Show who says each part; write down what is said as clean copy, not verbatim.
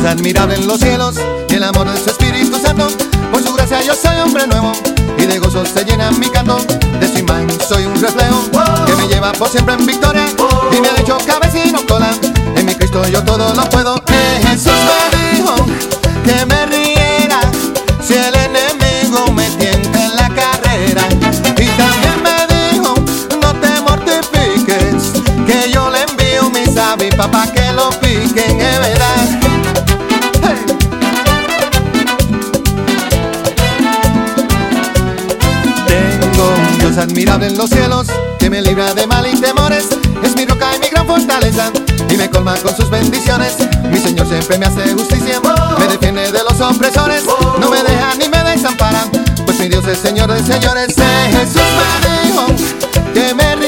Speaker 1: admirable en los cielos y el amor de su Espíritu Santo. Por su gracia yo soy hombre nuevo y de gozo se llena mi canto. De su imagen soy un reflejo que me lleva por siempre en victoria y me ha hecho cabeza y no cola. En mi Cristo yo todo lo puedo. Jesús me dijo que me riera si el enemigo me tienta en la carrera. Y también me dijo no te mortifiques, que yo le envío mis aves papá que lo piquen, es verdad. Dios admirable en los cielos, que me libra de mal y temores. Es mi roca y mi gran fortaleza, y me colma con sus bendiciones. Mi Señor siempre me hace justicia, me defiende de los opresores. No me deja ni me desampara, pues mi Dios es Señor de señores. Jesús me dijo que me